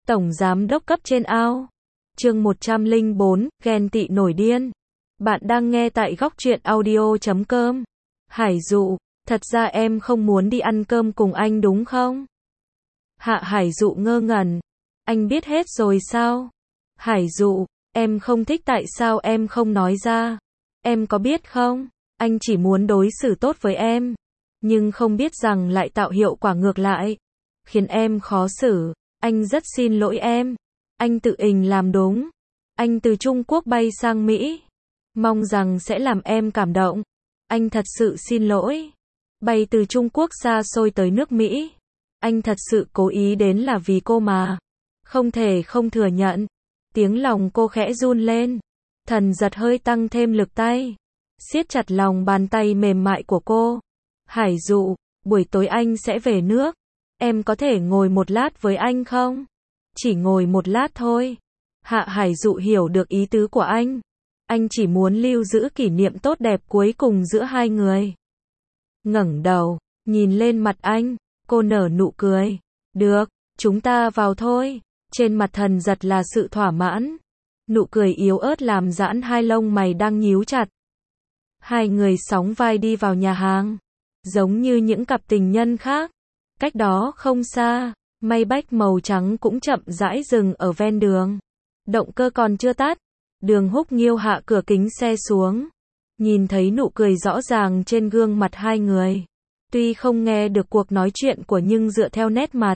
Tổng giám đốc cấp trên ao. Chương 104, ghen tị nổi điên. Bạn đang nghe tại góc truyện audio.com. Hải Dụ, thật ra em không muốn đi ăn cơm cùng anh đúng không? Hạ Hải Dụ ngơ ngẩn. Anh biết hết rồi sao? Hải Dụ, em không thích tại sao em không nói ra? Em có biết không? Anh chỉ muốn đối xử tốt với em. Nhưng không biết rằng lại tạo hiệu quả ngược lại. Khiến em khó xử. Anh rất xin lỗi em. Anh tự mình làm đúng. Anh từ Trung Quốc bay sang Mỹ. Mong rằng sẽ làm em cảm động. Anh thật sự xin lỗi. Bay từ Trung Quốc xa xôi tới nước Mỹ. Anh thật sự cố ý đến là vì cô mà. Không thể không thừa nhận. Tiếng lòng cô khẽ run lên. Thần giật hơi tăng thêm lực tay. Siết chặt lòng bàn tay mềm mại của cô. Hải Dụ, buổi tối anh sẽ về nước. Em có thể ngồi một lát với anh không? Chỉ ngồi một lát thôi. Hạ Hải Dụ hiểu được ý tứ của anh. Anh chỉ muốn lưu giữ kỷ niệm tốt đẹp cuối cùng giữa hai người. Ngẩng đầu, nhìn lên mặt anh, cô nở nụ cười. Được, chúng ta vào thôi. Trên mặt thần giật là sự thỏa mãn. Nụ cười yếu ớt làm giãn hai lông mày đang nhíu chặt. Hai người sóng vai đi vào nhà hàng. Giống như những cặp tình nhân khác. Cách đó không xa, Maybach màu trắng cũng chậm rãi dừng ở ven đường. Động cơ còn chưa tắt. Đường Húc Nghiêu hạ cửa kính xe xuống. Nhìn thấy nụ cười rõ ràng trên gương mặt hai người. Tuy không nghe được cuộc nói chuyện của nhưng dựa theo nét mặt.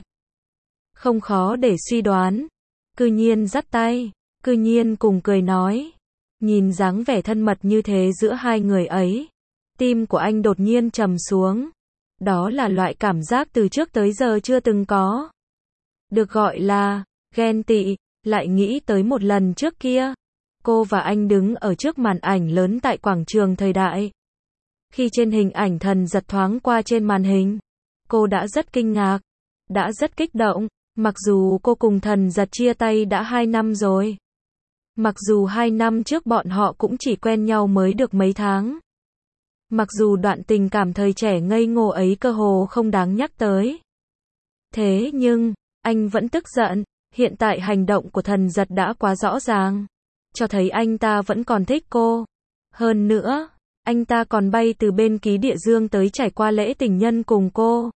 Không khó để suy đoán. Cư nhiên dắt tay. Cư nhiên cùng cười nói. Nhìn dáng vẻ thân mật như thế giữa hai người ấy. Tim của anh đột nhiên trầm xuống. Đó là loại cảm giác từ trước tới giờ chưa từng có. Được gọi là ghen tị. Lại nghĩ tới một lần trước kia. Cô và anh đứng ở trước màn ảnh lớn tại quảng trường thời đại. Khi trên hình ảnh thần giật thoáng qua trên màn hình. Cô đã rất kinh ngạc. Đã rất kích động. Mặc dù cô cùng thần giật chia tay đã 2 năm rồi. Mặc dù 2 năm trước bọn họ cũng chỉ quen nhau mới được mấy tháng. Mặc dù đoạn tình cảm thời trẻ ngây ngô ấy cơ hồ không đáng nhắc tới. Thế nhưng, anh vẫn tức giận. Hiện tại hành động của thần giật đã quá rõ ràng. Cho thấy anh ta vẫn còn thích cô. Hơn nữa, anh ta còn bay từ bên Ký Địa Dương tới trải qua lễ tình nhân cùng cô.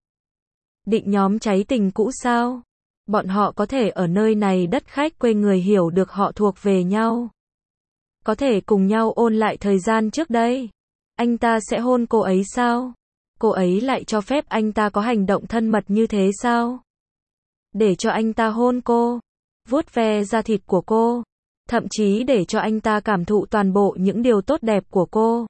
Định nhóm cháy tình cũ sao? Bọn họ có thể ở nơi này đất khách quê người hiểu được họ thuộc về nhau. Có thể cùng nhau ôn lại thời gian trước đây. Anh ta sẽ hôn cô ấy sao? Cô ấy lại cho phép anh ta có hành động thân mật như thế sao? Để cho anh ta hôn cô, vuốt ve da thịt của cô, thậm chí để cho anh ta cảm thụ toàn bộ những điều tốt đẹp của cô.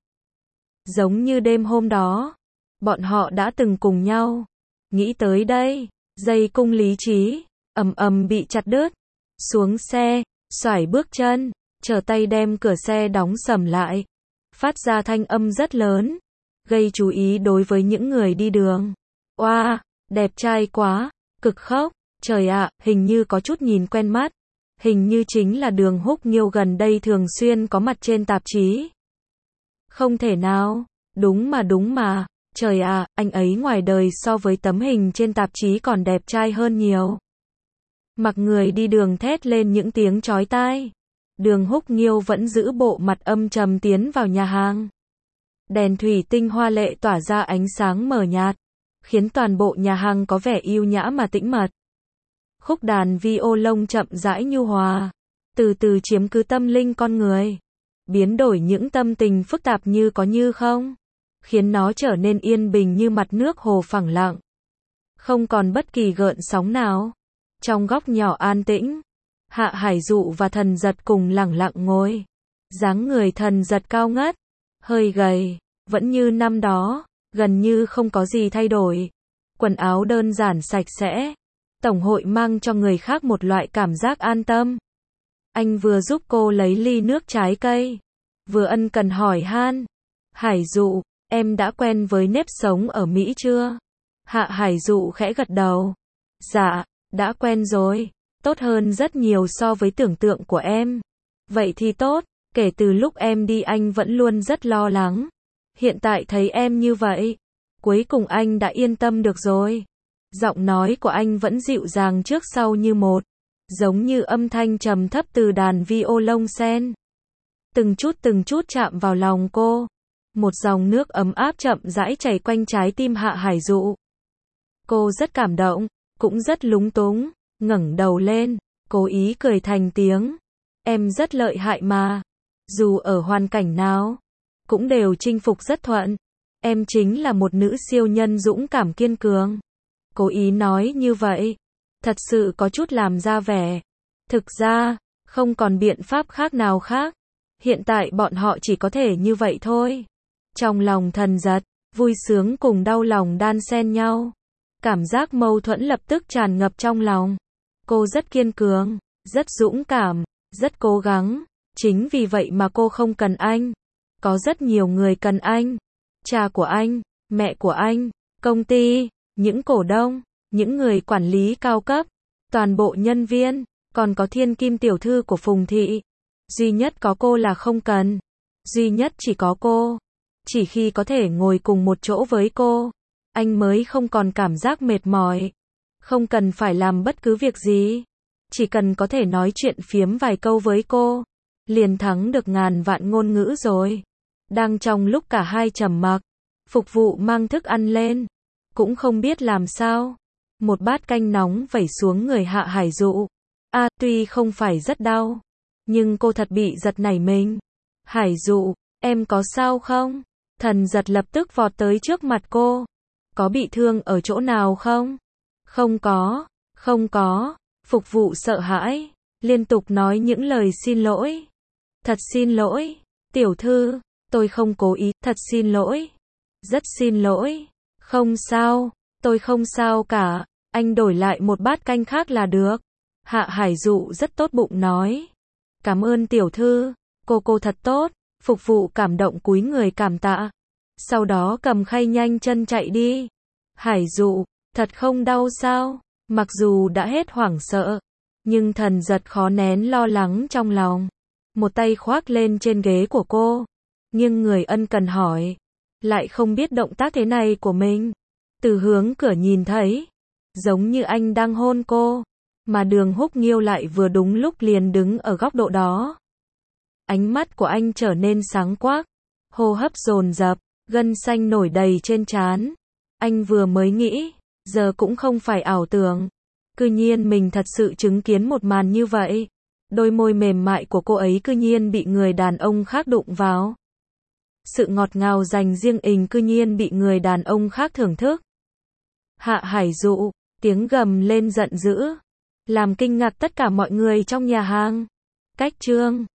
Giống như đêm hôm đó, bọn họ đã từng cùng nhau. Nghĩ tới đây, dây cung lý trí ầm ầm bị chặt đứt. Xuống xe, xoải bước chân, trở tay đem cửa xe đóng sầm lại. Phát ra thanh âm rất lớn, gây chú ý đối với những người đi đường. Oa, đẹp trai quá, cực khốc. Trời ạ, hình như có chút nhìn quen mắt. Hình như chính là Đường Húc Nghiêu gần đây thường xuyên có mặt trên tạp chí. Không thể nào, đúng mà. Trời ạ, anh ấy ngoài đời so với tấm hình trên tạp chí còn đẹp trai hơn nhiều. Mặc người đi đường thét lên những tiếng chói tai. Đường Húc Nghiêu vẫn giữ bộ mặt âm trầm tiến vào nhà hàng. Đèn thủy tinh hoa lệ tỏa ra ánh sáng mờ nhạt, khiến toàn bộ nhà hàng có vẻ yêu nhã mà tĩnh mật. Khúc đàn violon chậm rãi nhu hòa, từ từ chiếm cứ tâm linh con người, biến đổi những tâm tình phức tạp như có như không, khiến nó trở nên yên bình như mặt nước hồ phẳng lặng. Không còn bất kỳ gợn sóng nào. Trong góc nhỏ an tĩnh, Hạ Hải Dụ và thần giật cùng lẳng lặng ngồi. Dáng người thần giật cao ngất, hơi gầy, vẫn như năm đó, gần như không có gì thay đổi. Quần áo đơn giản sạch sẽ. Tổng hội mang cho người khác một loại cảm giác an tâm. Anh vừa giúp cô lấy ly nước trái cây, vừa ân cần hỏi han. Hải Dụ, em đã quen với nếp sống ở Mỹ chưa? Hạ Hải Dụ khẽ gật đầu. Dạ, đã quen rồi. Tốt hơn rất nhiều so với tưởng tượng của em. Vậy thì tốt, kể từ lúc em đi anh vẫn luôn rất lo lắng. Hiện tại thấy em như vậy, cuối cùng anh đã yên tâm được rồi. Giọng nói của anh vẫn dịu dàng trước sau như một. giống như âm thanh trầm thấp từ đàn violon sen. Từng chút chạm vào lòng cô. Một dòng nước ấm áp chậm rãi chảy quanh trái tim Hạ Hải Dụ. Cô rất cảm động, cũng rất lúng túng, ngẩng đầu lên, cố ý cười thành tiếng. Em rất lợi hại mà. Dù ở hoàn cảnh nào, cũng đều chinh phục rất thuận. Em chính là một nữ siêu nhân dũng cảm kiên cường. Cố ý nói như vậy, thật sự có chút làm ra vẻ. Thực ra, không còn biện pháp khác nào khác. Hiện tại bọn họ chỉ có thể như vậy thôi. Trong lòng Thần Giật, vui sướng cùng đau lòng đan xen nhau. Cảm giác mâu thuẫn lập tức tràn ngập trong lòng. Cô rất kiên cường, rất dũng cảm, rất cố gắng. Chính vì vậy mà cô không cần anh. Có rất nhiều người cần anh. Cha của anh, mẹ của anh, công ty, những cổ đông, những người quản lý cao cấp, toàn bộ nhân viên, còn có thiên kim tiểu thư của Phùng Thị. Duy nhất có cô là không cần. Duy nhất chỉ có cô. Chỉ khi có thể ngồi cùng một chỗ với cô, anh mới không còn cảm giác mệt mỏi. Không cần phải làm bất cứ việc gì. Chỉ cần có thể nói chuyện phiếm vài câu với cô, liền thắng được ngàn vạn ngôn ngữ rồi. Đang trong lúc cả hai trầm mặc, phục vụ mang thức ăn lên. Cũng không biết làm sao. Một bát canh nóng vẩy xuống người Hạ Hải Dụ. Tuy không phải rất đau, nhưng cô thật bị giật nảy mình. Hải Dụ, em có sao không? Thần Giật lập tức vọt tới trước mặt cô. Có bị thương ở chỗ nào không? Không có, không có. Phục vụ sợ hãi, liên tục nói những lời xin lỗi. Thật xin lỗi, tiểu thư, tôi không cố ý, thật xin lỗi. Rất xin lỗi. Không sao, tôi không sao cả, anh đổi lại một bát canh khác là được. Hạ Hải Dụ rất tốt bụng nói. Cảm ơn tiểu thư, cô thật tốt. Phục vụ cảm động cúi người cảm tạ. Sau đó cầm khay nhanh chân chạy đi. Hải Dụ, thật không đau sao? Mặc dù đã hết hoảng sợ, nhưng Thần Giật khó nén lo lắng trong lòng. Một tay khoác lên trên ghế của cô, nhưng người ân cần hỏi. Lại không biết động tác thế này của mình. Từ hướng cửa nhìn thấy, giống như anh đang hôn cô, mà Đường Húc Nghiêu lại vừa đúng lúc liền đứng ở góc độ đó. Ánh mắt của anh trở nên sáng quắc, hô hấp dồn dập, gân xanh nổi đầy trên trán. Anh vừa mới nghĩ, giờ cũng không phải ảo tưởng. Cư nhiên mình thật sự chứng kiến một màn như vậy. Đôi môi mềm mại của cô ấy cư nhiên bị người đàn ông khác đụng vào. Sự ngọt ngào dành riêng mình cư nhiên bị người đàn ông khác thưởng thức. Hạ Hải Dụ, tiếng gầm lên giận dữ, làm kinh ngạc tất cả mọi người trong nhà hàng. Cách chương